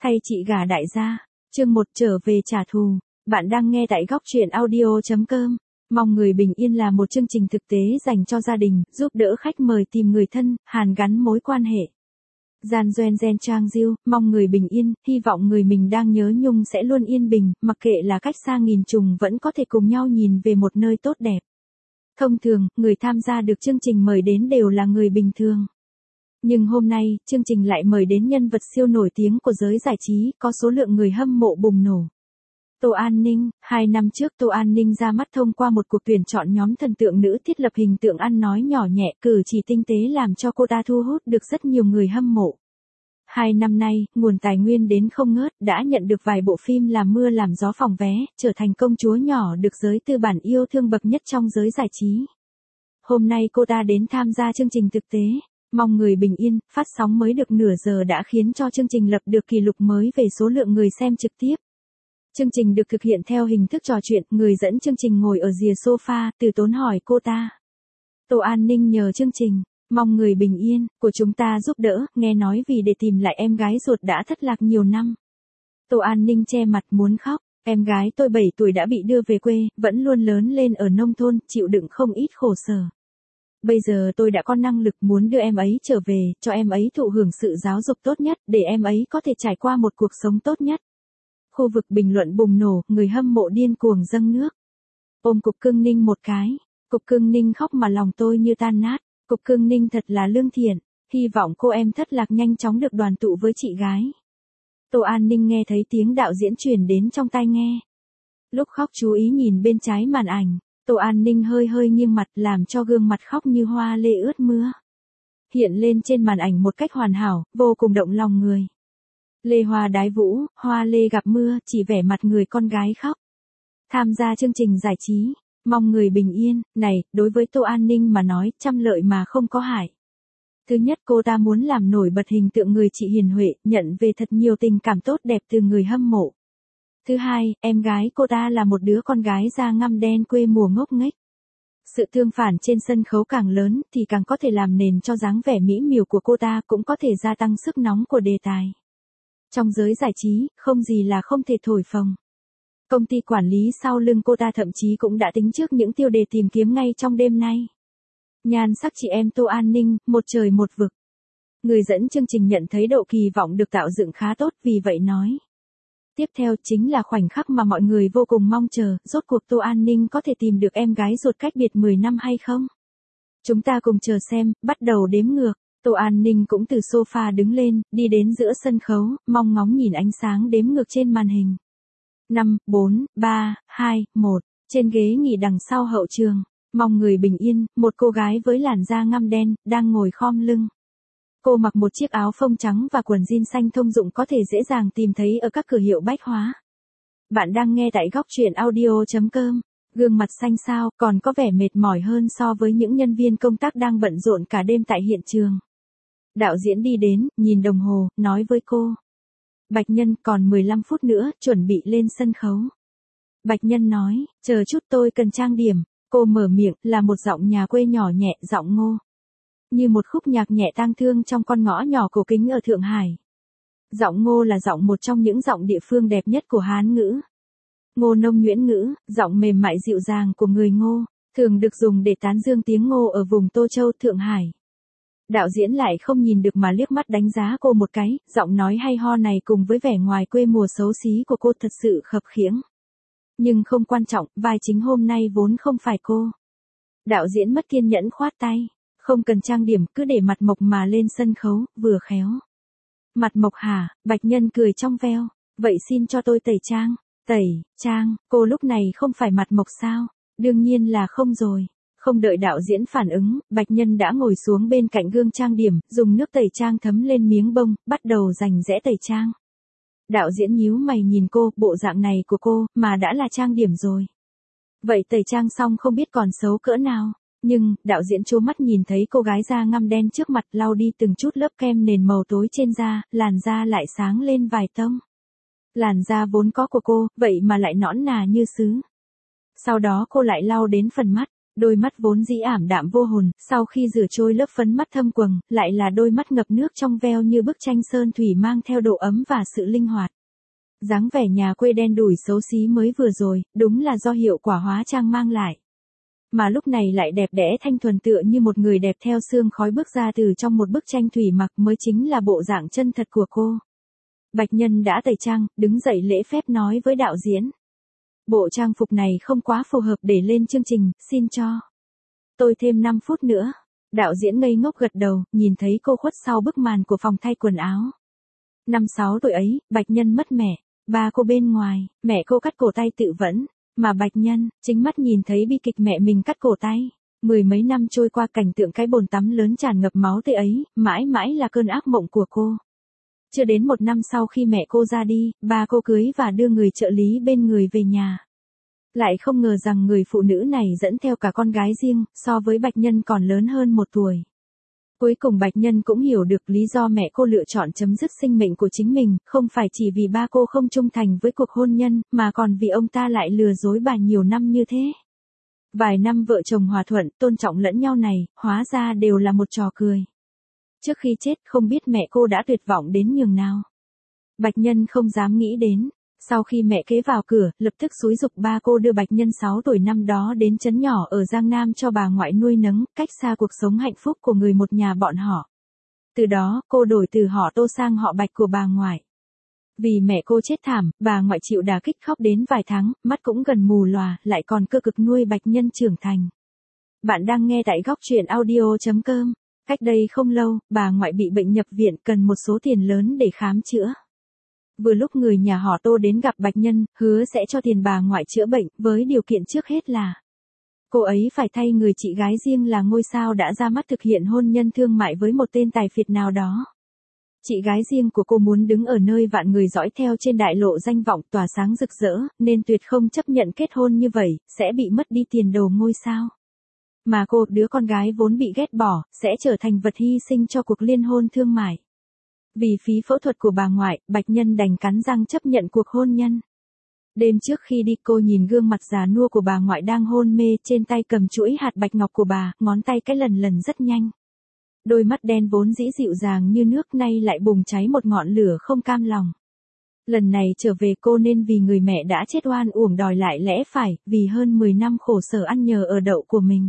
Thay chị gả đại gia. Chương 1 trở về trả thù. Bạn đang nghe tại góc truyện audio.com. Mong người bình yên là một chương trình thực tế dành cho gia đình, giúp đỡ khách mời tìm người thân, hàn gắn mối quan hệ. Gian Doen Gen Trang Diêu, mong người bình yên, hy vọng người mình đang nhớ nhung sẽ luôn yên bình, mặc kệ là cách xa nghìn trùng vẫn có thể cùng nhau nhìn về một nơi tốt đẹp. Thông thường, người tham gia được chương trình mời đến đều là người bình thường. Nhưng hôm nay, chương trình lại mời đến nhân vật siêu nổi tiếng của giới giải trí, có số lượng người hâm mộ bùng nổ. Tô An Ninh, 2 năm trước Tô An Ninh ra mắt thông qua một cuộc tuyển chọn nhóm thần tượng nữ thiết lập hình tượng ăn nói nhỏ nhẹ, cử chỉ tinh tế làm cho cô ta thu hút được rất nhiều người hâm mộ. 2 năm nay, nguồn tài nguyên đến không ngớt, đã nhận được vài bộ phim làm mưa làm gió phòng vé, trở thành công chúa nhỏ được giới tư bản yêu thương bậc nhất trong giới giải trí. Hôm nay cô ta đến tham gia chương trình thực tế. Mong người bình yên, phát sóng mới được nửa giờ đã khiến cho chương trình lập được kỷ lục mới về số lượng người xem trực tiếp. Chương trình được thực hiện theo hình thức trò chuyện, người dẫn chương trình ngồi ở rìa sofa, Từ Tốn hỏi cô ta. Tô An Ninh nhờ chương trình, mong người bình yên, của chúng ta giúp đỡ, nghe nói vì để tìm lại em gái ruột đã thất lạc nhiều năm. Tô An Ninh che mặt muốn khóc, em gái tôi 7 tuổi đã bị đưa về quê, vẫn luôn lớn lên ở nông thôn, chịu đựng không ít khổ sở. Bây giờ tôi đã có năng lực muốn đưa em ấy trở về, cho em ấy thụ hưởng sự giáo dục tốt nhất, để em ấy có thể trải qua một cuộc sống tốt nhất. Khu vực bình luận bùng nổ, người hâm mộ điên cuồng dâng nước. Ôm Cục Cưng Ninh một cái. Cục Cưng Ninh khóc mà lòng tôi như tan nát. Cục Cưng Ninh thật là lương thiện. Hy vọng cô em thất lạc nhanh chóng được đoàn tụ với chị gái. Tô An Ninh nghe thấy tiếng đạo diễn truyền đến trong tai nghe. Lúc khóc chú ý nhìn bên trái màn ảnh. Tô An Ninh hơi nghiêng mặt làm cho gương mặt khóc như hoa lê ướt mưa. Hiện lên trên màn ảnh một cách hoàn hảo, vô cùng động lòng người. Lê Hoa đái vũ, hoa lê gặp mưa, chỉ vẻ mặt người con gái khóc. Tham gia chương trình giải trí, mong người bình yên, này, đối với Tô An Ninh mà nói, trăm lợi mà không có hại. Thứ nhất, cô ta muốn làm nổi bật hình tượng người chị hiền huệ, nhận về thật nhiều tình cảm tốt đẹp từ người hâm mộ. Thứ hai, em gái cô ta là một đứa con gái da ngăm đen quê mùa ngốc nghếch. Sự tương phản trên sân khấu càng lớn thì càng có thể làm nền cho dáng vẻ mỹ miều của cô ta, cũng có thể gia tăng sức nóng của đề tài. Trong giới giải trí, không gì là không thể thổi phồng. Công ty quản lý sau lưng cô ta thậm chí cũng đã tính trước những tiêu đề tìm kiếm ngay trong đêm nay. Nhan sắc chị em Tô An Ninh, một trời một vực. Người dẫn chương trình nhận thấy độ kỳ vọng được tạo dựng khá tốt, vì vậy nói. Tiếp theo chính là khoảnh khắc mà mọi người vô cùng mong chờ, rốt cuộc Tô An Ninh có thể tìm được em gái ruột cách biệt 10 năm hay không? Chúng ta cùng chờ xem, bắt đầu đếm ngược. Tô An Ninh cũng từ sofa đứng lên, đi đến giữa sân khấu, mong ngóng nhìn ánh sáng đếm ngược trên màn hình. 5, 4, 3, 2, 1, trên ghế nghỉ đằng sau hậu trường, mong người bình yên, một cô gái với làn da ngăm đen, đang ngồi khom lưng. Cô mặc một chiếc áo phông trắng và quần jean xanh thông dụng có thể dễ dàng tìm thấy ở các cửa hiệu bách hóa. Bạn đang nghe tại góc truyện audio.com. Gương mặt xanh xao, còn có vẻ mệt mỏi hơn so với những nhân viên công tác đang bận rộn cả đêm tại hiện trường. Đạo diễn đi đến, nhìn đồng hồ, nói với cô. Bạch Nhân, còn 15 phút nữa, chuẩn bị lên sân khấu. Bạch Nhân nói, chờ chút tôi cần trang điểm. Cô mở miệng, là một giọng nhà quê nhỏ nhẹ, giọng ngô. Như một khúc nhạc nhẹ tang thương trong con ngõ nhỏ cổ kính ở Thượng Hải. Giọng ngô là giọng một trong những giọng địa phương đẹp nhất của Hán ngữ. Ngô nông nhuyễn ngữ, giọng mềm mại dịu dàng của người Ngô, thường được dùng để tán dương tiếng Ngô ở vùng Tô Châu, Thượng Hải. Đạo diễn lại không nhìn được mà liếc mắt đánh giá cô một cái, giọng nói hay ho này cùng với vẻ ngoài quê mùa xấu xí của cô thật sự khập khiễng. Nhưng không quan trọng, vai chính hôm nay vốn không phải cô. Đạo diễn mất kiên nhẫn khoát tay, không cần trang điểm, cứ để mặt mộc mà lên sân khấu, vừa khéo. Mặt mộc hả? Bạch Nhân cười trong veo, vậy xin cho tôi tẩy trang. Tẩy, trang, cô lúc này không phải mặt mộc sao? Đương nhiên là không rồi. Không đợi đạo diễn phản ứng, Bạch Nhân đã ngồi xuống bên cạnh gương trang điểm, dùng nước tẩy trang thấm lên miếng bông, bắt đầu rành rẽ tẩy trang. Đạo diễn nhíu mày nhìn cô, bộ dạng này của cô, mà đã là trang điểm rồi. Vậy tẩy trang xong không biết còn xấu cỡ nào. Nhưng, đạo diễn trố mắt nhìn thấy cô gái da ngăm đen trước mặt lau đi từng chút lớp kem nền màu tối trên da, làn da lại sáng lên vài tông. Làn da vốn có của cô, vậy mà lại nõn nà như sứ. Sau đó cô lại lau đến phần mắt, Đôi mắt vốn dĩ ảm đạm vô hồn, sau khi rửa trôi lớp phấn mắt thâm quầng, lại là đôi mắt ngập nước trong veo như bức tranh sơn thủy mang theo độ ấm và sự linh hoạt. Dáng vẻ nhà quê đen đủi xấu xí mới vừa rồi, đúng là do hiệu quả hóa trang mang lại. Mà lúc này lại đẹp đẽ thanh thuần tựa như một người đẹp theo sương khói bước ra từ trong một bức tranh thủy mặc mới chính là bộ dạng chân thật của cô. Bạch Nhân đã tẩy trang, đứng dậy lễ phép nói với đạo diễn. Bộ trang phục này không quá phù hợp để lên chương trình, xin cho tôi thêm 5 phút nữa. Đạo diễn ngây ngốc gật đầu, nhìn thấy cô khuất sau bức màn của phòng thay quần áo. 5-6 tuổi ấy, Bạch Nhân mất mẹ, ba cô bên ngoài, mẹ cô cắt cổ tay tự vẫn, mà Bạch Nhân, chính mắt nhìn thấy bi kịch mẹ mình cắt cổ tay. Mười mấy năm trôi qua cảnh tượng cái bồn tắm lớn tràn ngập máu tươi ấy, mãi mãi là cơn ác mộng của cô. Chưa đến 1 năm sau khi mẹ cô ra đi, ba cô cưới và đưa người trợ lý bên người về nhà. Lại không ngờ rằng người phụ nữ này dẫn theo cả con gái riêng, so với Bạch Nhân còn lớn hơn 1 tuổi. Cuối cùng Bạch Nhân cũng hiểu được lý do mẹ cô lựa chọn chấm dứt sinh mệnh của chính mình, không phải chỉ vì ba cô không trung thành với cuộc hôn nhân, mà còn vì ông ta lại lừa dối bà nhiều năm như thế. Vài năm vợ chồng hòa thuận, tôn trọng lẫn nhau này, hóa ra đều là một trò cười. Trước khi chết không biết mẹ cô đã tuyệt vọng đến nhường nào. Bạch Nhân không dám nghĩ đến. Sau khi mẹ kế vào cửa, lập tức xúi giục ba cô đưa Bạch Nhân 6 tuổi năm đó đến trấn nhỏ ở Giang Nam cho bà ngoại nuôi nấng, cách xa cuộc sống hạnh phúc của người một nhà bọn họ. Từ đó, cô đổi từ họ Tô sang họ Bạch của bà ngoại. Vì mẹ cô chết thảm, bà ngoại chịu đả kích khóc đến vài tháng, mắt cũng gần mù lòa, lại còn cơ cực nuôi Bạch Nhân trưởng thành. Bạn đang nghe tại góc truyện audio.com. Cách đây không lâu, bà ngoại bị bệnh nhập viện cần một số tiền lớn để khám chữa. Vừa lúc người nhà họ Tô đến gặp Bạch Nhân, hứa sẽ cho tiền bà ngoại chữa bệnh, với điều kiện trước hết là cô ấy phải thay người chị gái riêng là ngôi sao đã ra mắt thực hiện hôn nhân thương mại với một tên tài phiệt nào đó. Chị gái riêng của cô muốn đứng ở nơi vạn người dõi theo trên đại lộ danh vọng tỏa sáng rực rỡ, nên tuyệt không chấp nhận kết hôn như vậy, sẽ bị mất đi tiền đồ ngôi sao. Mà cô, đứa con gái vốn bị ghét bỏ, sẽ trở thành vật hy sinh cho cuộc liên hôn thương mại. Vì phí phẫu thuật của bà ngoại, Bạch Nhân đành cắn răng chấp nhận cuộc hôn nhân. Đêm trước khi đi cô nhìn gương mặt già nua của bà ngoại đang hôn mê, trên tay cầm chuỗi hạt bạch ngọc của bà, ngón tay cái lần rất nhanh. Đôi mắt đen vốn dĩ dịu dàng như nước nay lại bùng cháy một ngọn lửa không cam lòng. Lần này trở về cô nên vì người mẹ đã chết oan uổng đòi lại lẽ phải, vì hơn 10 năm khổ sở ăn nhờ ở đậu của mình.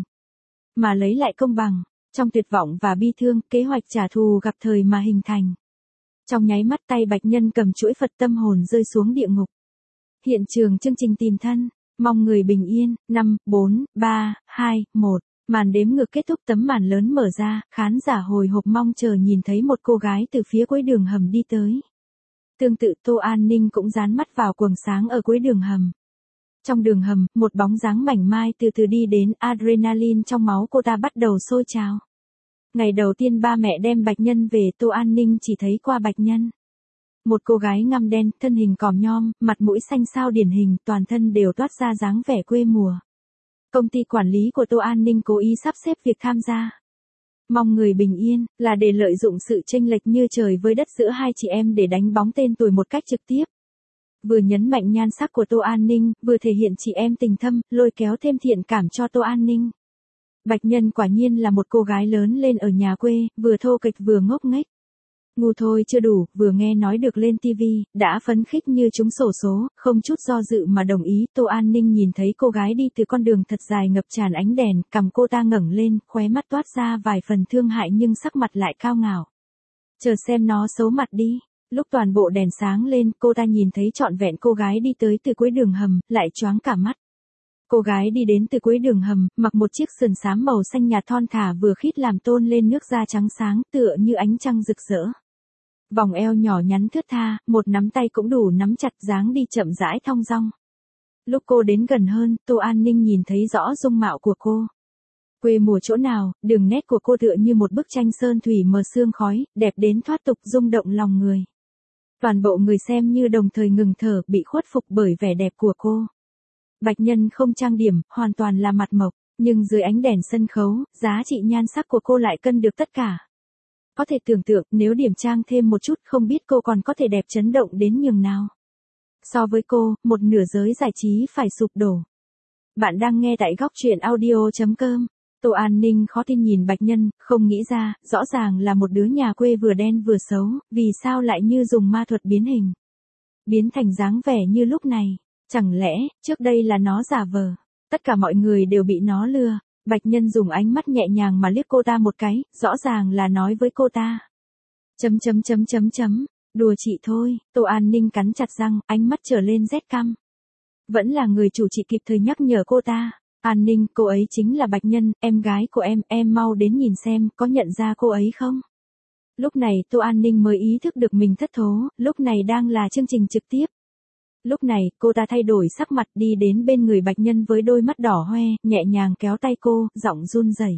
Mà lấy lại công bằng, trong tuyệt vọng và bi thương, kế hoạch trả thù gặp thời mà hình thành. Trong nháy mắt tay Bạch Nhân cầm chuỗi Phật tâm hồn rơi xuống địa ngục. Hiện trường chương trình tìm thân, mong người bình yên, 5, 4, 3, 2, 1. Màn đếm ngược kết thúc, tấm màn lớn mở ra, khán giả hồi hộp mong chờ nhìn thấy một cô gái từ phía cuối đường hầm đi tới. Tương tự Tô An Ninh cũng dán mắt vào quầng sáng ở cuối đường hầm. Trong đường hầm, một bóng dáng mảnh mai từ từ đi đến, adrenaline trong máu cô ta bắt đầu sôi trào. Ngày đầu tiên ba mẹ đem Bạch Nhân về, Tô An Ninh chỉ thấy qua Bạch Nhân. Một cô gái ngăm đen, thân hình còm nhom, mặt mũi xanh xao điển hình, toàn thân đều toát ra dáng vẻ quê mùa. Công ty quản lý của Tô An Ninh cố ý sắp xếp việc tham gia mong người bình yên, là để lợi dụng sự chênh lệch như trời với đất giữa hai chị em để đánh bóng tên tuổi một cách trực tiếp. Vừa nhấn mạnh nhan sắc của Tô An Ninh, vừa thể hiện chị em tình thâm, lôi kéo thêm thiện cảm cho Tô An Ninh. Bạch Nhân quả nhiên là một cô gái lớn lên ở nhà quê, vừa thô kệch vừa ngốc nghếch. Ngu thôi chưa đủ, vừa nghe nói được lên TV, đã phấn khích như trúng xổ số, không chút do dự mà đồng ý. Tô An Ninh nhìn thấy cô gái đi từ con đường thật dài ngập tràn ánh đèn, cằm cô ta ngẩng lên, khóe mắt toát ra vài phần thương hại nhưng sắc mặt lại cao ngạo. Chờ xem nó xấu mặt đi. Lúc toàn bộ đèn sáng lên, cô ta nhìn thấy trọn vẹn cô gái đi tới từ cuối đường hầm, lại choáng cả mắt. Cô gái đi đến từ cuối đường hầm, mặc một chiếc sườn xám màu xanh nhạt thon thả vừa khít làm tôn lên nước da trắng sáng tựa như ánh trăng rực rỡ. Vòng eo nhỏ nhắn thướt tha, một nắm tay cũng đủ nắm chặt, dáng đi chậm rãi thong dong. Lúc cô đến gần hơn, Tô An Ninh nhìn thấy rõ dung mạo của cô. Quê mùa chỗ nào, đường nét của cô tựa như một bức tranh sơn thủy mờ sương khói, đẹp đến thoát tục rung động lòng người. Toàn bộ người xem như đồng thời ngừng thở, bị khuất phục bởi vẻ đẹp của cô. Bạch Nhân không trang điểm, hoàn toàn là mặt mộc, nhưng dưới ánh đèn sân khấu, giá trị nhan sắc của cô lại cân được tất cả. Có thể tưởng tượng, nếu điểm trang thêm một chút không biết cô còn có thể đẹp chấn động đến nhường nào. So với cô, một nửa giới giải trí phải sụp đổ. Bạn đang nghe tại góc truyện audio.com. Tô An Ninh khó tin nhìn Bạch Nhân, không nghĩ ra, rõ ràng là một đứa nhà quê vừa đen vừa xấu, vì sao lại như dùng ma thuật biến hình. Biến thành dáng vẻ như lúc này, chẳng lẽ, trước đây là nó giả vờ. Tất cả mọi người đều bị nó lừa. Bạch Nhân dùng ánh mắt nhẹ nhàng mà liếc cô ta một cái, rõ ràng là nói với cô ta. Đùa chị thôi, Tô An Ninh cắn chặt răng, ánh mắt trở lên rét căm. Vẫn là người chủ chị kịp thời nhắc nhở cô ta. An Ninh, cô ấy chính là Bạch Nhân, em gái của em mau đến nhìn xem, có nhận ra cô ấy không? Lúc này Tô An Ninh mới ý thức được mình thất thố, lúc này đang là chương trình trực tiếp. Lúc này, cô ta thay đổi sắc mặt đi đến bên người Bạch Nhân với đôi mắt đỏ hoe, nhẹ nhàng kéo tay cô, giọng run rẩy.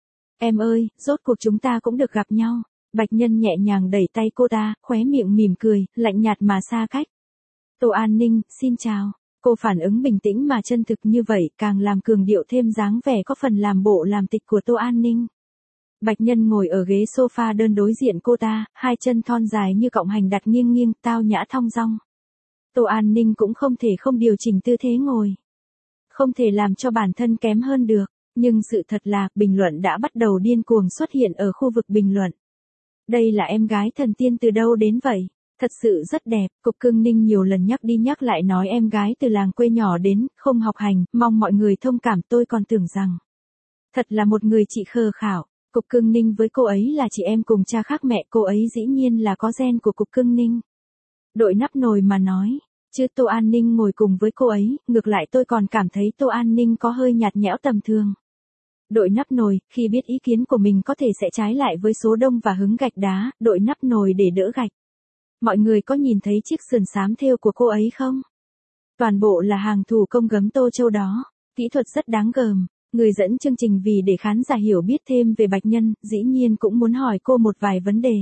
Em ơi, rốt cuộc chúng ta cũng được gặp nhau. Bạch Nhân nhẹ nhàng đẩy tay cô ta, khóe miệng mỉm cười, lạnh nhạt mà xa cách. Tô An Ninh, xin chào. Cô phản ứng bình tĩnh mà chân thực như vậy càng làm cường điệu thêm dáng vẻ có phần làm bộ làm tịch của Tô An Ninh. Bạch Nhân ngồi ở ghế sofa đơn đối diện cô ta, hai chân thon dài như cọng hành đặt nghiêng nghiêng, tao nhã thong dong. Tô An Ninh cũng không thể không điều chỉnh tư thế ngồi. Không thể làm cho bản thân kém hơn được, nhưng sự thật là bình luận đã bắt đầu điên cuồng xuất hiện ở khu vực bình luận. Đây là em gái thần tiên từ đâu đến vậy? Thật sự rất đẹp, Cục Cưng Ninh nhiều lần nhắc đi nhắc lại nói em gái từ làng quê nhỏ đến, không học hành, mong mọi người thông cảm, tôi còn tưởng rằng. Thật là một người chị khờ khảo, Cục Cưng Ninh với cô ấy là chị em cùng cha khác mẹ, cô ấy dĩ nhiên là có gen của Cục Cưng Ninh. Đội nắp nồi mà nói, chứ Tô An Ninh ngồi cùng với cô ấy, ngược lại tôi còn cảm thấy Tô An Ninh có hơi nhạt nhẽo tầm thường. Đội nắp nồi, khi biết ý kiến của mình có thể sẽ trái lại với số đông và hứng gạch đá, đội nắp nồi để đỡ gạch. Mọi người có nhìn thấy chiếc sườn xám thêu của cô ấy không? Toàn bộ là hàng thủ công gấm Tô Châu đó, kỹ thuật rất đáng gờm. Người dẫn chương trình vì để khán giả hiểu biết thêm về Bạch Nhân, dĩ nhiên cũng muốn hỏi cô một vài vấn đề.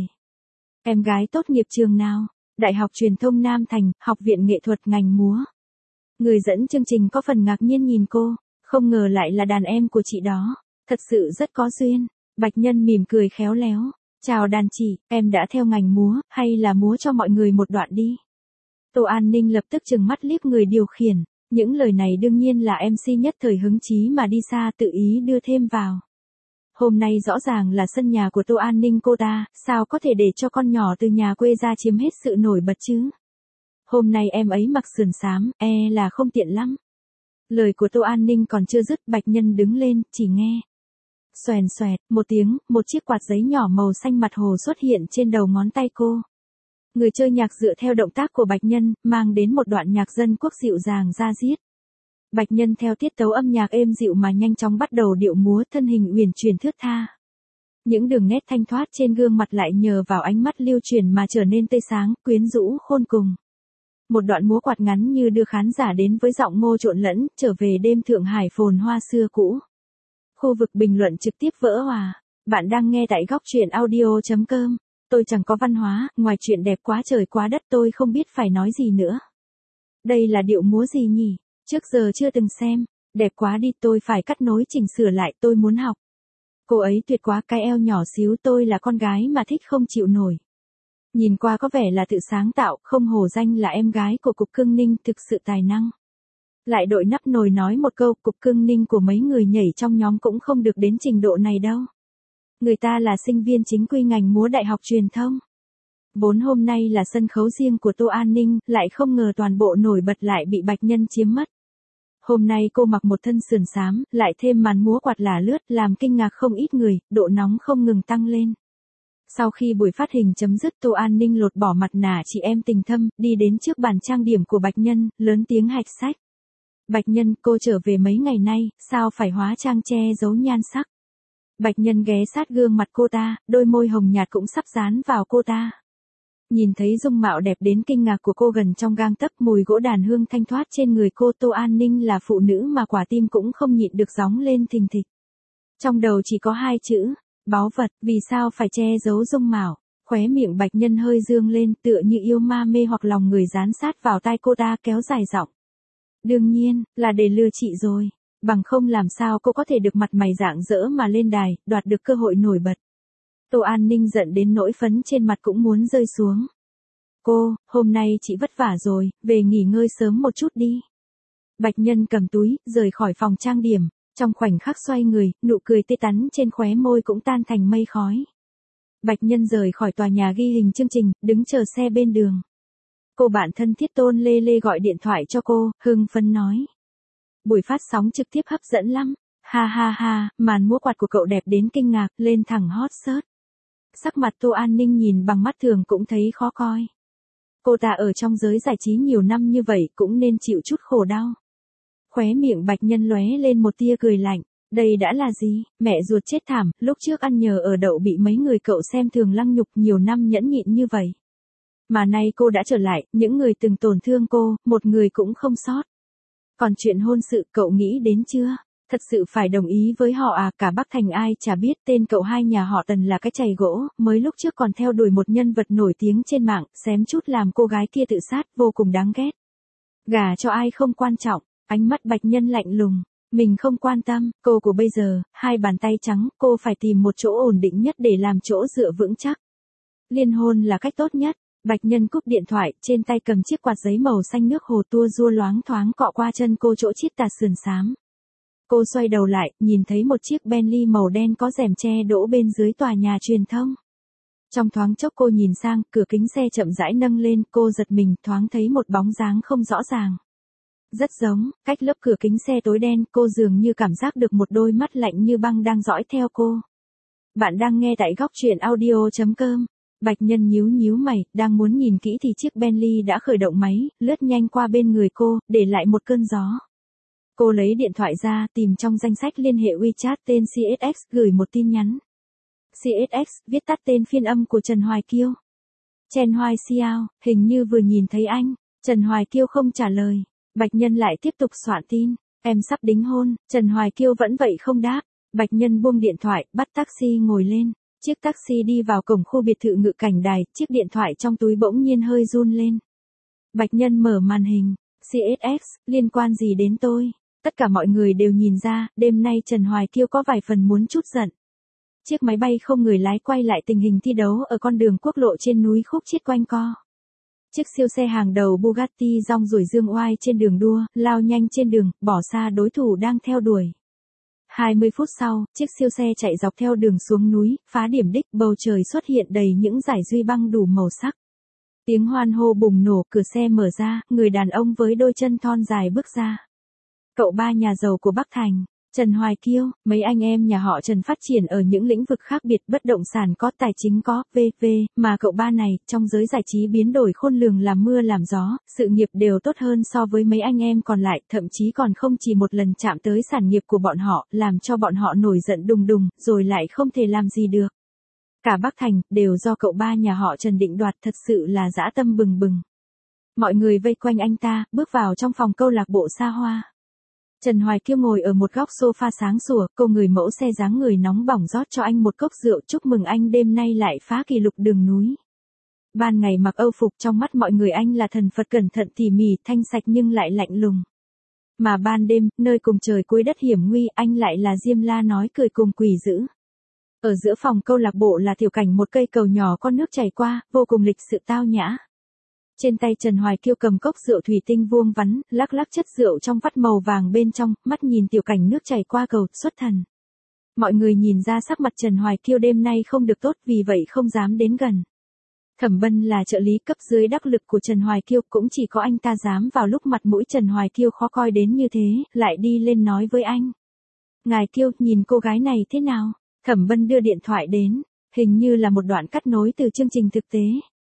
Em gái tốt nghiệp trường nào? Đại học Truyền thông Nam Thành, Học viện Nghệ thuật ngành múa. Người dẫn chương trình có phần ngạc nhiên nhìn cô, không ngờ lại là đàn em của chị đó. Thật sự rất có duyên. Bạch Nhân mỉm cười khéo léo. Chào đàn chị, em đã theo ngành múa, hay là múa cho mọi người một đoạn đi. Tô An Ninh lập tức trừng mắt liếc người điều khiển. Những lời này đương nhiên là MC nhất thời hứng chí mà đi xa tự ý đưa thêm vào. Hôm nay rõ ràng là sân nhà của Tô An Ninh cô ta, sao có thể để cho con nhỏ từ nhà quê ra chiếm hết sự nổi bật chứ? Hôm nay em ấy mặc sườn xám, là không tiện lắm. Lời của Tô An Ninh còn chưa dứt, Bạch Nhân đứng lên, chỉ nghe. Xoèn xoẹt, một tiếng, một chiếc quạt giấy nhỏ màu xanh mặt hồ xuất hiện trên đầu ngón tay cô. Người chơi nhạc dựa theo động tác của Bạch Nhân, mang đến một đoạn nhạc dân quốc dịu dàng da diết. Bạch Nhân theo tiết tấu âm nhạc êm dịu mà nhanh chóng bắt đầu điệu múa, thân hình uyển chuyển thướt tha. Những đường nét thanh thoát trên gương mặt lại nhờ vào ánh mắt lưu chuyển mà trở nên tươi sáng, quyến rũ khôn cùng. Một đoạn múa quạt ngắn như đưa khán giả đến với giọng ngô trộn lẫn, trở về đêm Thượng Hải phồn hoa xưa cũ. Khu vực bình luận trực tiếp vỡ hòa. Bạn đang nghe tại góc truyện audio.com. Tôi chẳng có văn hóa, ngoài chuyện đẹp quá trời quá đất tôi không biết phải nói gì nữa. Đây là điệu múa gì nhỉ? Trước giờ chưa từng xem. Đẹp quá đi, tôi phải cắt nối chỉnh sửa lại, tôi muốn học. Cô ấy tuyệt quá, cái eo nhỏ xíu, tôi là con gái mà thích không chịu nổi. Nhìn qua có vẻ là tự sáng tạo, không hổ danh là em gái của Cục Cưng Ninh, thực sự tài năng. Lại đội nắp nồi nói một câu, Cục Cưng Ninh của mấy người nhảy trong nhóm cũng không được đến trình độ này đâu. Người ta là sinh viên chính quy ngành múa Đại học Truyền thông. Vốn hôm nay là sân khấu riêng của Tô An Ninh, lại không ngờ toàn bộ nổi bật lại bị Bạch Nhân chiếm mất. Hôm nay cô mặc một thân sườn xám, lại thêm màn múa quạt lả lướt, làm kinh ngạc không ít người, độ nóng không ngừng tăng lên. Sau khi buổi phát hình chấm dứt, Tô An Ninh lột bỏ mặt nạ chị em tình thâm, đi đến trước bàn trang điểm của Bạch Nhân, lớn tiếng hạch sách. Bạch Nhân, cô trở về mấy ngày nay, sao phải hóa trang che giấu nhan sắc? Bạch Nhân ghé sát gương mặt cô ta, đôi môi hồng nhạt cũng sắp dán vào cô ta. Nhìn thấy dung mạo đẹp đến kinh ngạc của cô gần trong gang tấc, mùi gỗ đàn hương thanh thoát trên người cô, Tô An Ninh là phụ nữ mà quả tim cũng không nhịn được gióng lên thình thịch. Trong đầu chỉ có hai chữ, báu vật, vì sao phải che giấu dung mạo? Khóe miệng Bạch Nhân hơi dương lên, tựa như yêu ma mê hoặc lòng người dán sát vào tai cô ta, kéo dài giọng. Đương nhiên, là để lừa chị rồi. Bằng không làm sao cô có thể được mặt mày rạng rỡ mà lên đài, đoạt được cơ hội nổi bật. Tô An Ninh giận đến nỗi phấn trên mặt cũng muốn rơi xuống. Cô, hôm nay chị vất vả rồi, về nghỉ ngơi sớm một chút đi. Bạch Nhân cầm túi, rời khỏi phòng trang điểm. Trong khoảnh khắc xoay người, nụ cười tươi tắn trên khóe môi cũng tan thành mây khói. Bạch Nhân rời khỏi tòa nhà ghi hình chương trình, đứng chờ xe bên đường. Cô bạn thân thiết Tôn Lê Lê gọi điện thoại cho cô, hưng phấn nói. Buổi phát sóng trực tiếp hấp dẫn lắm. Ha ha ha, màn múa quạt của cậu đẹp đến kinh ngạc, lên thẳng hot search. Sắc mặt Tô An Ninh nhìn bằng mắt thường cũng thấy khó coi. Cô ta ở trong giới giải trí nhiều năm như vậy cũng nên chịu chút khổ đau. Khóe miệng Bạch Nhân lóe lên một tia cười lạnh. Đây đã là gì? Mẹ ruột chết thảm, lúc trước ăn nhờ ở đậu bị mấy người cậu xem thường lăng nhục nhiều năm nhẫn nhịn như vậy. Mà nay cô đã trở lại, những người từng tổn thương cô, một người cũng không sót. Còn chuyện hôn sự cậu nghĩ đến chưa? Thật sự phải đồng ý với họ à? Cả Bắc Thành ai chả biết tên cậu hai nhà họ Tần là cái chày gỗ, mới lúc trước còn theo đuổi một nhân vật nổi tiếng trên mạng, xém chút làm cô gái kia tự sát, vô cùng đáng ghét. Gả cho ai không quan trọng, ánh mắt Bạch Nhân lạnh lùng. Mình không quan tâm, cô của bây giờ, hai bàn tay trắng, cô phải tìm một chỗ ổn định nhất để làm chỗ dựa vững chắc. Liên hôn là cách tốt nhất. Bạch Nhân cúp điện thoại, trên tay cầm chiếc quạt giấy màu xanh nước hồ tua rua loáng thoáng cọ qua chân cô chỗ chiếc tà sườn xám. Cô xoay đầu lại, nhìn thấy một chiếc Bentley màu đen có rèm che đỗ bên dưới tòa nhà truyền thông. Trong thoáng chốc cô nhìn sang, cửa kính xe chậm rãi nâng lên, cô giật mình, thoáng thấy một bóng dáng không rõ ràng. Rất giống, cách lớp cửa kính xe tối đen, cô dường như cảm giác được một đôi mắt lạnh như băng đang dõi theo cô. Bạn đang nghe tại góc truyện audio.com. Bạch Nhân nhíu nhíu mày, đang muốn nhìn kỹ thì chiếc Bentley đã khởi động máy, lướt nhanh qua bên người cô, để lại một cơn gió. Cô lấy điện thoại ra, tìm trong danh sách liên hệ WeChat tên CSX, gửi một tin nhắn. CSX, viết tắt tên phiên âm của Trần Hoài Kiêu. Chen Hoài Xiao, hình như vừa nhìn thấy anh. Trần Hoài Kiêu không trả lời. Bạch Nhân lại tiếp tục soạn tin. Em sắp đính hôn. Trần Hoài Kiêu vẫn vậy không đáp. Bạch Nhân buông điện thoại, bắt taxi ngồi lên. Chiếc taxi đi vào cổng khu biệt thự Ngự Cảnh Đài, chiếc điện thoại trong túi bỗng nhiên hơi run lên. Bạch Nhân mở màn hình. CSX, liên quan gì đến tôi? Tất cả mọi người đều nhìn ra, đêm nay Trần Hoài Kiêu có vài phần muốn chút giận. Chiếc máy bay không người lái quay lại tình hình thi đấu ở con đường quốc lộ trên núi khúc chiết quanh co. Chiếc siêu xe hàng đầu Bugatti rong ruổi dương oai trên đường đua, lao nhanh trên đường, bỏ xa đối thủ đang theo đuổi. 20 phút sau, chiếc siêu xe chạy dọc theo đường xuống núi, phá điểm đích, bầu trời xuất hiện đầy những dải duy băng đủ màu sắc. Tiếng hoan hô bùng nổ, cửa xe mở ra, người đàn ông với đôi chân thon dài bước ra. Cậu ba nhà giàu của Bắc Thành, Trần Hoài Kiêu, mấy anh em nhà họ Trần phát triển ở những lĩnh vực khác biệt, bất động sản có, tài chính có, v.v. Mà cậu ba này, trong giới giải trí biến đổi khôn lường, làm mưa làm gió, sự nghiệp đều tốt hơn so với mấy anh em còn lại, thậm chí còn không chỉ một lần chạm tới sản nghiệp của bọn họ, làm cho bọn họ nổi giận đùng đùng, rồi lại không thể làm gì được. Cả Bắc Thành, đều do cậu ba nhà họ Trần định đoạt, thật sự là dã tâm bừng bừng. Mọi người vây quanh anh ta, bước vào trong phòng câu lạc bộ xa hoa. Trần Hoài Kiêu ngồi ở một góc sofa sáng sủa, cô người mẫu xe dáng người nóng bỏng rót cho anh một cốc rượu, chúc mừng anh đêm nay lại phá kỷ lục đường núi. Ban ngày mặc âu phục, trong mắt mọi người anh là thần Phật cẩn thận tỉ mỉ, thanh sạch nhưng lại lạnh lùng. Mà ban đêm, nơi cùng trời cuối đất hiểm nguy, anh lại là Diêm La nói cười cùng quỷ dữ. Ở giữa phòng câu lạc bộ là tiểu cảnh, một cây cầu nhỏ con nước chảy qua, vô cùng lịch sự tao nhã. Trên tay Trần Hoài Kiêu cầm cốc rượu thủy tinh vuông vắn, lắc lắc chất rượu trong vắt màu vàng bên trong, mắt nhìn tiểu cảnh nước chảy qua cầu, xuất thần. Mọi người nhìn ra sắc mặt Trần Hoài Kiêu đêm nay không được tốt, vì vậy không dám đến gần. Thẩm Bân là trợ lý cấp dưới đắc lực của Trần Hoài Kiêu, cũng chỉ có anh ta dám vào lúc mặt mũi Trần Hoài Kiêu khó coi đến như thế, lại đi lên nói với anh. Ngài Kiêu, nhìn cô gái này thế nào? Thẩm Bân đưa điện thoại đến, hình như là một đoạn cắt nối từ chương trình thực tế.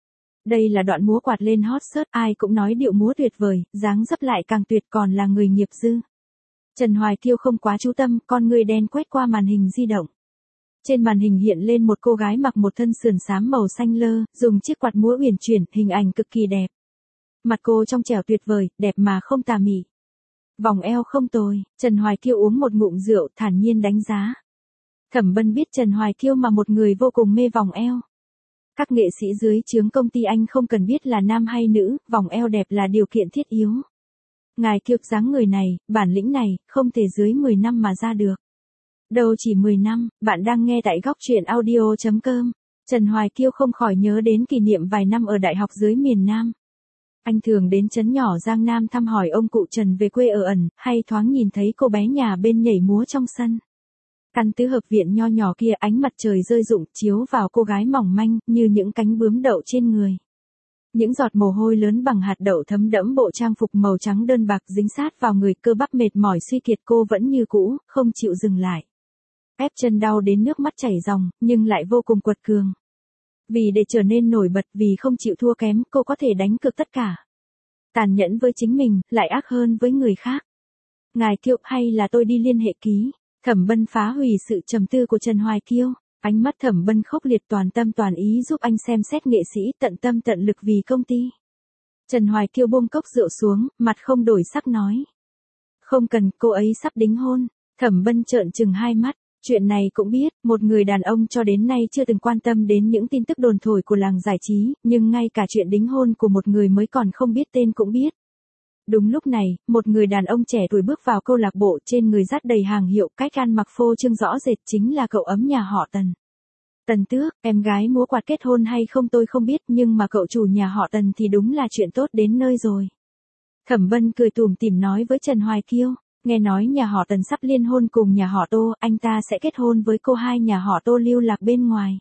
Đây là đoạn múa quạt lên hot search, ai cũng nói điệu múa tuyệt vời, dáng dấp lại càng tuyệt, còn là người nghiệp dư. Trần Hoài Kiêu không quá chú tâm, con người đen quét qua màn hình di động. Trên màn hình hiện lên một cô gái mặc một thân sườn xám màu xanh lơ, dùng chiếc quạt múa uyển chuyển, hình ảnh cực kỳ đẹp. Mặt cô trong trẻo tuyệt vời, đẹp mà không tà mị. Vòng eo không tồi, Trần Hoài Kiêu uống một ngụm rượu, thản nhiên đánh giá. Thẩm Bân biết Trần Hoài Kiêu mà một người vô cùng mê vòng eo. Các nghệ sĩ dưới trướng công ty anh không cần biết là nam hay nữ, vòng eo đẹp là điều kiện thiết yếu. Ngài Kiêu, dáng người này, bản lĩnh này, không thể dưới 10 năm mà ra được. Đâu chỉ 10 năm, bạn đang nghe tại góc truyện audio.com. Trần Hoài Kiêu không khỏi nhớ đến kỷ niệm vài năm ở đại học dưới miền Nam. Anh thường đến trấn nhỏ Giang Nam thăm hỏi ông cụ Trần về quê ở ẩn, hay thoáng nhìn thấy cô bé nhà bên nhảy múa trong sân. Căn tứ hợp viện nho nhỏ kia, ánh mặt trời rơi rụng chiếu vào cô gái mỏng manh như những cánh bướm đậu trên người. Những giọt mồ hôi lớn bằng hạt đậu thấm đẫm bộ trang phục màu trắng đơn bạc dính sát vào người, cơ bắp mệt mỏi suy kiệt, cô vẫn như cũ, không chịu dừng lại. Ép chân đau đến nước mắt chảy ròng, nhưng lại vô cùng quật cường. Vì để trở nên nổi bật, vì không chịu thua kém, cô có thể đánh cược tất cả. Tàn nhẫn với chính mình, lại ác hơn với người khác. Ngài Kiêu, hay là tôi đi liên hệ ký? Thẩm Bân phá hủy sự trầm tư của Trần Hoài Kiêu. Ánh mắt Thẩm Bân khốc liệt, toàn tâm toàn ý giúp anh xem xét nghệ sĩ, tận tâm tận lực vì công ty. Trần Hoài Kiêu buông cốc rượu xuống, mặt không đổi sắc nói. Không cần, cô ấy sắp đính hôn. Thẩm Bân trợn trừng hai mắt. Chuyện này cũng biết, một người đàn ông cho đến nay chưa từng quan tâm đến những tin tức đồn thổi của làng giải trí, nhưng ngay cả chuyện đính hôn của một người mới còn không biết tên cũng biết. Đúng lúc này, một người đàn ông trẻ tuổi bước vào câu lạc bộ, trên người dắt đầy hàng hiệu, cách ăn mặc phô trương rõ rệt, chính là cậu ấm nhà họ Tần. Tần Tước, em gái múa quạt kết hôn hay không tôi không biết, nhưng mà cậu chủ nhà họ Tần thì đúng là chuyện tốt đến nơi rồi. Thẩm Bân cười tủm tỉm nói với Trần Hoài Kiêu. Nghe nói nhà họ Tần sắp liên hôn cùng nhà họ Tô, anh ta sẽ kết hôn với cô hai nhà họ Tô lưu lạc bên ngoài.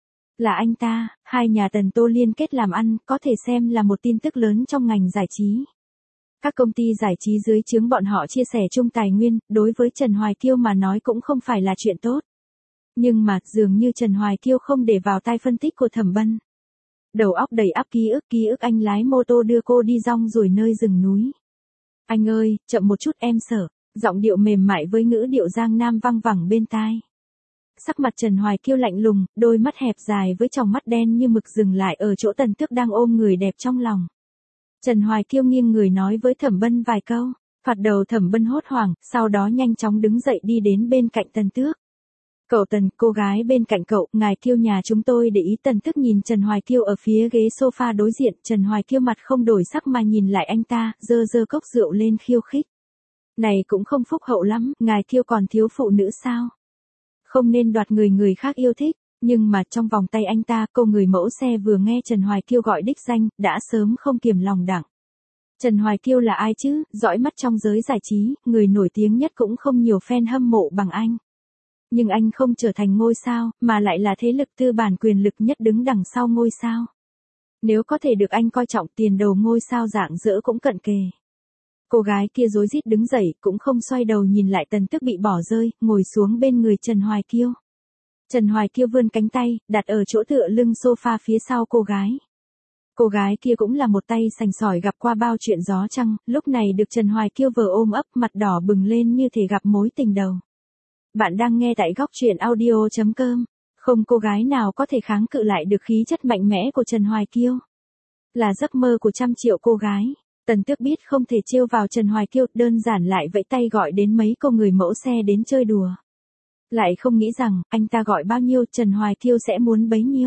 Là anh ta, hai nhà Tần Tô liên kết làm ăn, có thể xem là một tin tức lớn trong ngành giải trí. Các công ty giải trí dưới trướng bọn họ chia sẻ chung tài nguyên, đối với Trần Hoài Kiêu mà nói cũng không phải là chuyện tốt. Nhưng mà, dường như Trần Hoài Kiêu không để vào tai phân tích của Thẩm Bân. Đầu óc đầy ắp ký ức anh lái mô tô đưa cô đi rong ruổi nơi rừng núi. Anh ơi, chậm một chút em sợ. Giọng điệu mềm mại với ngữ điệu Giang Nam văng vẳng bên tai. Sắc mặt Trần Hoài Kiêu lạnh lùng, đôi mắt hẹp dài với tròng mắt đen như mực dừng lại ở chỗ Tần Tước đang ôm người đẹp trong lòng. Trần Hoài Kiêu nghiêng người nói với Thẩm Bân vài câu. Phạt đầu Thẩm Bân hốt hoảng, sau đó nhanh chóng đứng dậy đi đến bên cạnh Tần Tước. Cậu Tần, cô gái bên cạnh cậu, ngài Kiêu nhà chúng tôi để ý. Tần Tước nhìn Trần Hoài Kiêu ở phía ghế sofa đối diện, Trần Hoài Kiêu mặt không đổi sắc mà nhìn lại anh ta, giơ cốc rượu lên khiêu khích. Này cũng không phúc hậu lắm, ngài Kiêu còn thiếu phụ nữ sao? Không nên đoạt người khác yêu thích, nhưng mà trong vòng tay anh ta, cô người mẫu xe vừa nghe Trần Hoài Kiêu gọi đích danh, đã sớm không kiềm lòng đặng. Trần Hoài Kiêu là ai chứ, dõi mắt trong giới giải trí, người nổi tiếng nhất cũng không nhiều fan hâm mộ bằng anh. Nhưng anh không trở thành ngôi sao, mà lại là thế lực tư bản quyền lực nhất đứng đằng sau ngôi sao. Nếu có thể được anh coi trọng, tiền đồ ngôi sao rạng rỡ cũng cận kề. Cô gái kia rối rít đứng dậy, cũng không xoay đầu nhìn lại Tần Tước bị bỏ rơi, ngồi xuống bên người Trần Hoài Kiêu. Trần Hoài Kiêu vươn cánh tay, đặt ở chỗ tựa lưng sofa phía sau cô gái. Cô gái kia cũng là một tay sành sỏi gặp qua bao chuyện gió chăng, lúc này được Trần Hoài Kiêu vờ ôm ấp, mặt đỏ bừng lên như thể gặp mối tình đầu. Bạn đang nghe tại góc truyện audio.com. Không cô gái nào có thể kháng cự lại được khí chất mạnh mẽ của Trần Hoài Kiêu. Là giấc mơ của trăm triệu cô gái. Tần Tước biết không thể trêu vào Trần Hoài Kiêu, đơn giản lại vẫy tay gọi đến mấy cô người mẫu xe đến chơi đùa. Lại không nghĩ rằng, anh ta gọi bao nhiêu Trần Hoài Kiêu sẽ muốn bấy nhiêu.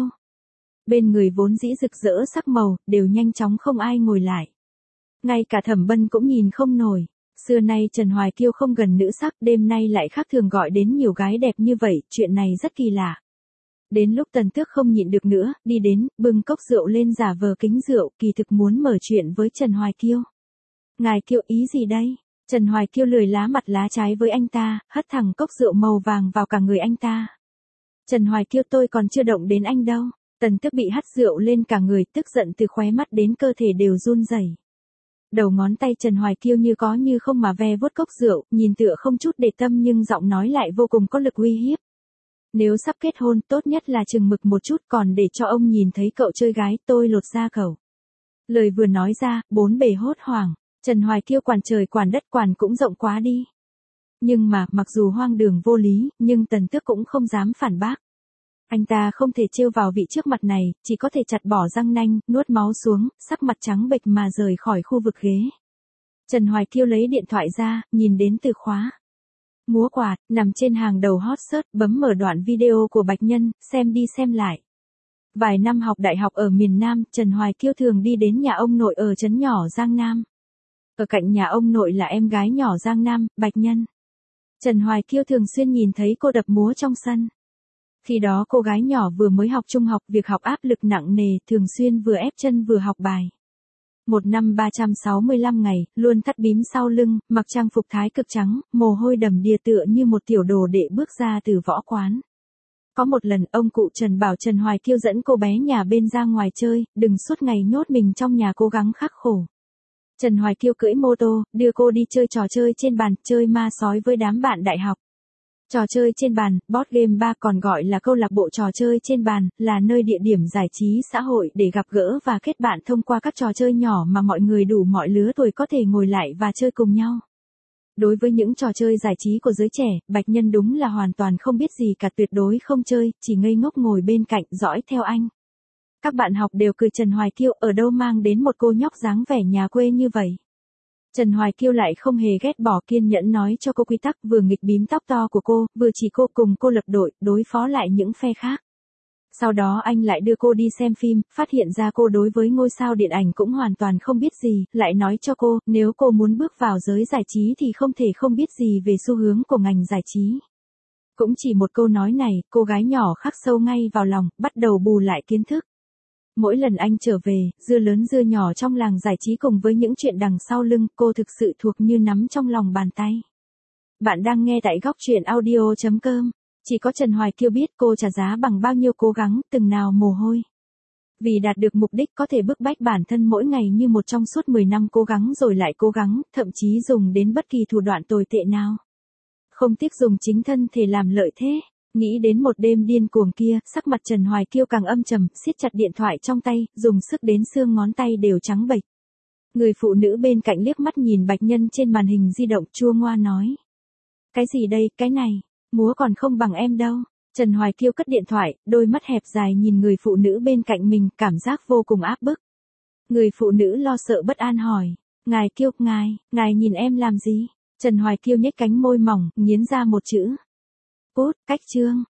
Bên người vốn dĩ rực rỡ sắc màu, đều nhanh chóng không ai ngồi lại. Ngay cả Thẩm Bân cũng nhìn không nổi. Xưa nay Trần Hoài Kiêu không gần nữ sắc, đêm nay lại khác thường gọi đến nhiều gái đẹp như vậy, chuyện này rất kỳ lạ. Đến lúc Tần Tước không nhịn được nữa, đi đến, bưng cốc rượu lên giả vờ kính rượu, kỳ thực muốn mở chuyện với Trần Hoài Kiêu. Ngài Kiêu ý gì đây? Trần Hoài Kiêu lười lá mặt lá trái với anh ta, hất thẳng cốc rượu màu vàng vào cả người anh ta. Trần Hoài Kiêu tôi còn chưa động đến anh đâu. Tần Tước bị hắt rượu lên cả người, tức giận từ khóe mắt đến cơ thể đều run rẩy. Đầu ngón tay Trần Hoài Kiêu như có như không mà ve vuốt cốc rượu, nhìn tựa không chút để tâm nhưng giọng nói lại vô cùng có lực uy hiếp. Nếu sắp kết hôn, tốt nhất là chừng mực một chút, còn để cho ông nhìn thấy cậu chơi gái, tôi lột da cậu. Lời vừa nói ra, bốn bề hốt hoảng. Trần Hoài Kiêu quản trời quản đất, quản cũng rộng quá đi. Nhưng mà, mặc dù hoang đường vô lý, nhưng Tần Tước cũng không dám phản bác. Anh ta không thể trêu vào vị trước mặt này, chỉ có thể chặt bỏ răng nanh, nuốt máu xuống, sắc mặt trắng bệch mà rời khỏi khu vực ghế. Trần Hoài Kiêu lấy điện thoại ra, nhìn đến từ khóa. Múa quạt, nằm trên hàng đầu hot search, bấm mở đoạn video của Bạch Nhân, xem đi xem lại. Vài năm học đại học ở miền Nam, Trần Hoài Kiêu thường đi đến nhà ông nội ở trấn nhỏ Giang Nam. Ở cạnh nhà ông nội là em gái nhỏ Giang Nam, Bạch Nhân. Trần Hoài Kiêu thường xuyên nhìn thấy cô đập múa trong sân. Khi đó cô gái nhỏ vừa mới học trung học, việc học áp lực nặng nề, thường xuyên vừa ép chân vừa học bài. Một năm 365 ngày, luôn thắt bím sau lưng, mặc trang phục thái cực trắng, mồ hôi đầm đìa tựa như một tiểu đồ đệ bước ra từ võ quán. Có một lần ông cụ Trần bảo Trần Hoài Kiêu dẫn cô bé nhà bên ra ngoài chơi, đừng suốt ngày nhốt mình trong nhà cố gắng khắc khổ. Trần Hoài Kiêu cưỡi mô tô, đưa cô đi chơi trò chơi trên bàn, chơi ma sói với đám bạn đại học. Trò chơi trên bàn, board game bar còn gọi là câu lạc bộ trò chơi trên bàn, là nơi địa điểm giải trí xã hội để gặp gỡ và kết bạn thông qua các trò chơi nhỏ mà mọi người đủ mọi lứa tuổi có thể ngồi lại và chơi cùng nhau. Đối với những trò chơi giải trí của giới trẻ, Bạch Nhân đúng là hoàn toàn không biết gì cả, tuyệt đối không chơi, chỉ ngây ngốc ngồi bên cạnh dõi theo anh. Các bạn học đều cười Trần Hoài Kiêu ở đâu mang đến một cô nhóc dáng vẻ nhà quê như vậy. Trần Hoài Kiêu lại không hề ghét bỏ, kiên nhẫn nói cho cô quy tắc, vừa nghịch bím tóc to của cô, vừa chỉ cô cùng cô lập đội, đối phó lại những phe khác. Sau đó anh lại đưa cô đi xem phim, phát hiện ra cô đối với ngôi sao điện ảnh cũng hoàn toàn không biết gì, lại nói cho cô, nếu cô muốn bước vào giới giải trí thì không thể không biết gì về xu hướng của ngành giải trí. Cũng chỉ một câu nói này, cô gái nhỏ khắc sâu ngay vào lòng, bắt đầu bù lại kiến thức. Mỗi lần anh trở về, dưa lớn dưa nhỏ trong làng giải trí cùng với những chuyện đằng sau lưng, cô thực sự thuộc như nắm trong lòng bàn tay. Bạn đang nghe tại góc truyện audio.com. Chỉ có Trần Hoài Kiêu biết cô trả giá bằng bao nhiêu cố gắng, từng nào mồ hôi. Vì đạt được mục đích có thể bức bách bản thân mỗi ngày như một trong suốt 10 năm cố gắng rồi lại cố gắng, thậm chí dùng đến bất kỳ thủ đoạn tồi tệ nào. Không tiếc dùng chính thân thể làm lợi thế. Nghĩ đến một đêm điên cuồng kia, sắc mặt Trần Hoài Kiêu càng âm trầm, siết chặt điện thoại trong tay, dùng sức đến xương ngón tay đều trắng bệch. Người phụ nữ bên cạnh liếc mắt nhìn Bạch Nhân trên màn hình di động, chua ngoa nói. Cái gì đây, cái này, múa còn không bằng em đâu. Trần Hoài Kiêu cất điện thoại, đôi mắt hẹp dài nhìn người phụ nữ bên cạnh mình, cảm giác vô cùng áp bức. Người phụ nữ lo sợ bất an hỏi. Ngài Kiêu, ngài nhìn em làm gì? Trần Hoài Kiêu nhếch cánh môi mỏng, nghiến ra một chữ. Cút, cách chương.